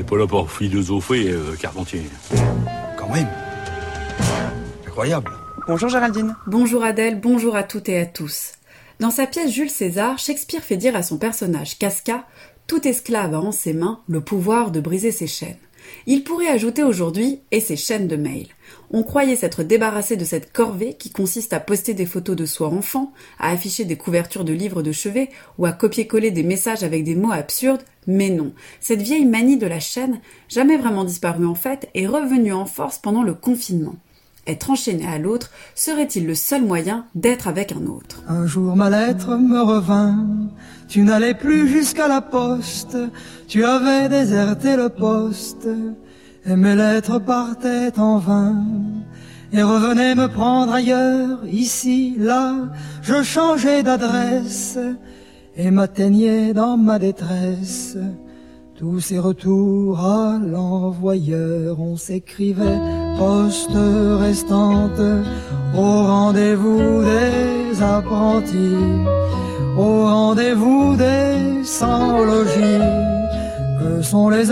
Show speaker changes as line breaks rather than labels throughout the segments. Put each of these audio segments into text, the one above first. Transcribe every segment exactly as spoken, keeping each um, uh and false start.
pas là pour philosopher, euh, Carpentier.
Quand même. Incroyable.
Bonjour Géraldine.
Bonjour Adèle, bonjour à toutes et à tous. Dans sa pièce Jules César, Shakespeare fait dire à son personnage Casca « Tout esclave a en ses mains le pouvoir de briser ses chaînes ». Il pourrait ajouter aujourd'hui « et ses chaînes de mail ». On croyait s'être débarrassé de cette corvée qui consiste à poster des photos de soi enfant, à afficher des couvertures de livres de chevet ou à copier-coller des messages avec des mots absurdes, mais non. Cette vieille manie de la chaîne, jamais vraiment disparue en fait, est revenue en force pendant le confinement. Être enchaîné à l'autre serait-il le seul moyen d'être avec un autre ?
Un jour ma lettre me revint, tu n'allais plus jusqu'à la poste, tu avais déserté le poste, et mes lettres partaient en vain, et revenaient me prendre ailleurs, ici, là, je changeais d'adresse, et m'atteignais dans ma détresse. Tous ces retours à l'envoyeur, on s'écrivait poste restante, au rendez-vous des apprentis, au rendez-vous des sans-logis, que sont les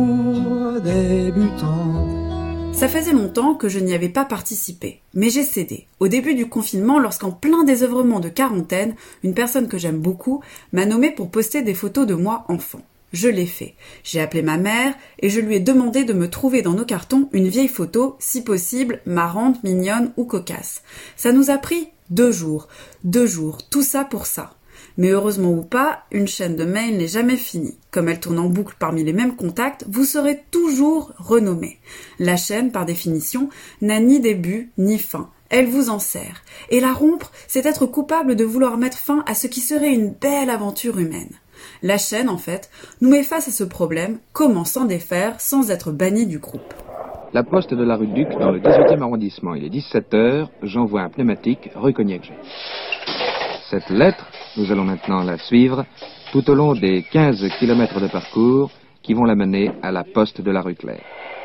amours débutantes.
Ça faisait longtemps que je n'y avais pas participé, mais j'ai cédé. Au début du confinement, lorsqu'en plein désœuvrement de quarantaine, une personne que j'aime beaucoup m'a nommé pour poster des photos de moi enfant. Je l'ai fait. J'ai appelé ma mère et je lui ai demandé de me trouver dans nos cartons une vieille photo, si possible, marrante, mignonne ou cocasse. Ça nous a pris deux jours. Deux jours, tout ça pour ça. Mais heureusement ou pas, une chaîne de mail n'est jamais finie. Comme elle tourne en boucle parmi les mêmes contacts, vous serez toujours renommé. La chaîne, par définition, n'a ni début ni fin. Elle vous en sert. Et la rompre, c'est être coupable de vouloir mettre fin à ce qui serait une belle aventure humaine. La chaîne, en fait, nous met face à ce problème, comment s'en défaire sans être banni du groupe.
La poste de la rue Duc, dans le dix-huitième arrondissement. Il est dix-sept heures, j'envoie un pneumatique rue Cognac-G. Cette lettre, nous allons maintenant la suivre tout au long des quinze kilomètres de parcours qui vont la mener à la poste de la rue Claire.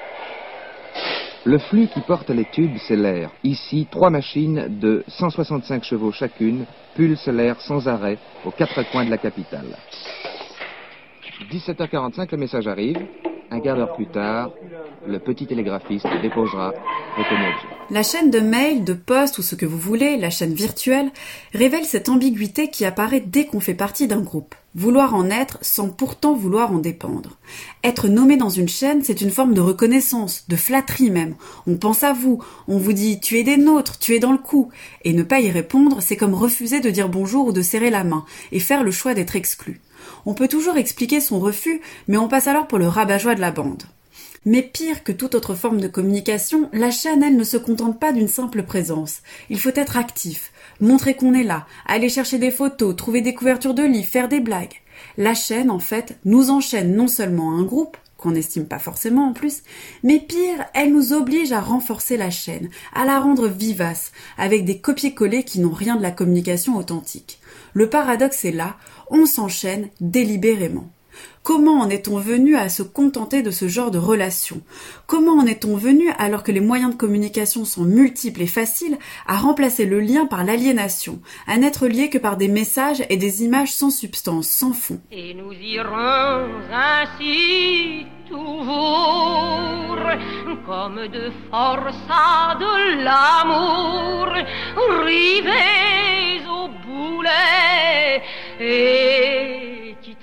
Le flux qui porte les tubes, c'est l'air. Ici, trois machines de cent soixante-cinq chevaux chacune pulsent l'air sans arrêt aux quatre coins de la capitale. dix-sept heures quarante-cinq, le message arrive. Un quart d'heure plus tard, le petit télégraphiste déposera le Cognac-G.
La chaîne de mail, de poste ou ce que vous voulez, la chaîne virtuelle, révèle cette ambiguïté qui apparaît dès qu'on fait partie d'un groupe. Vouloir en être sans pourtant vouloir en dépendre. Être nommé dans une chaîne, c'est une forme de reconnaissance, de flatterie même. On pense à vous, on vous dit « tu es des nôtres, tu es dans le coup ». Et ne pas y répondre, c'est comme refuser de dire bonjour ou de serrer la main, et faire le choix d'être exclu. On peut toujours expliquer son refus, mais on passe alors pour le rabat-joie de la bande. Mais pire que toute autre forme de communication, la chaîne, elle, ne se contente pas d'une simple présence. Il faut être actif, montrer qu'on est là, aller chercher des photos, trouver des couvertures de livres, faire des blagues. La chaîne, en fait, nous enchaîne non seulement à un groupe, qu'on n'estime pas forcément en plus, mais pire, elle nous oblige à renforcer la chaîne, à la rendre vivace, avec des copier-coller qui n'ont rien de la communication authentique. Le paradoxe est là, on s'enchaîne délibérément. Comment en est-on venu à se contenter de ce genre de relation ? Comment en est-on venu, alors que les moyens de communication sont multiples et faciles, à remplacer le lien par l'aliénation, à n'être lié que par des messages et des images sans substance, sans fond ?
Et nous irons ainsi toujours, comme de forçats de l'amour, rivés au boulet et qui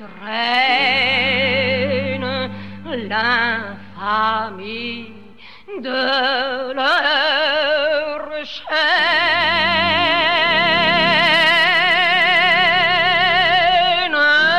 traînent l'infamie de leur chaîne.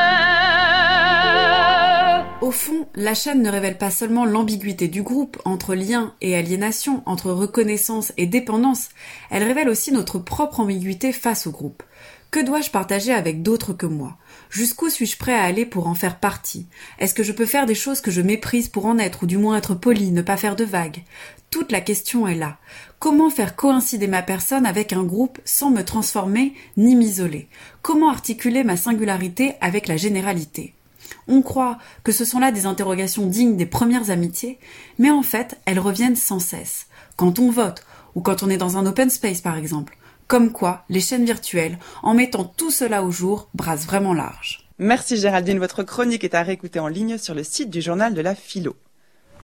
Au fond, la chaîne ne révèle pas seulement l'ambiguïté du groupe entre lien et aliénation, entre reconnaissance et dépendance, elle révèle aussi notre propre ambiguïté face au groupe. Que dois-je partager avec d'autres que moi ? Jusqu'où suis-je prêt à aller pour en faire partie ? Est-ce que je peux faire des choses que je méprise pour en être, ou du moins être poli, ne pas faire de vagues ? Toute la question est là. Comment faire coïncider ma personne avec un groupe sans me transformer ni m'isoler ? Comment articuler ma singularité avec la généralité ? On croit que ce sont là des interrogations dignes des premières amitiés, mais en fait, elles reviennent sans cesse. Quand on vote, ou quand on est dans un open space par exemple. Comme quoi, les chaînes virtuelles, en mettant tout cela au jour, brassent vraiment large.
Merci Géraldine, votre chronique est à réécouter en ligne sur le site du journal de la philo.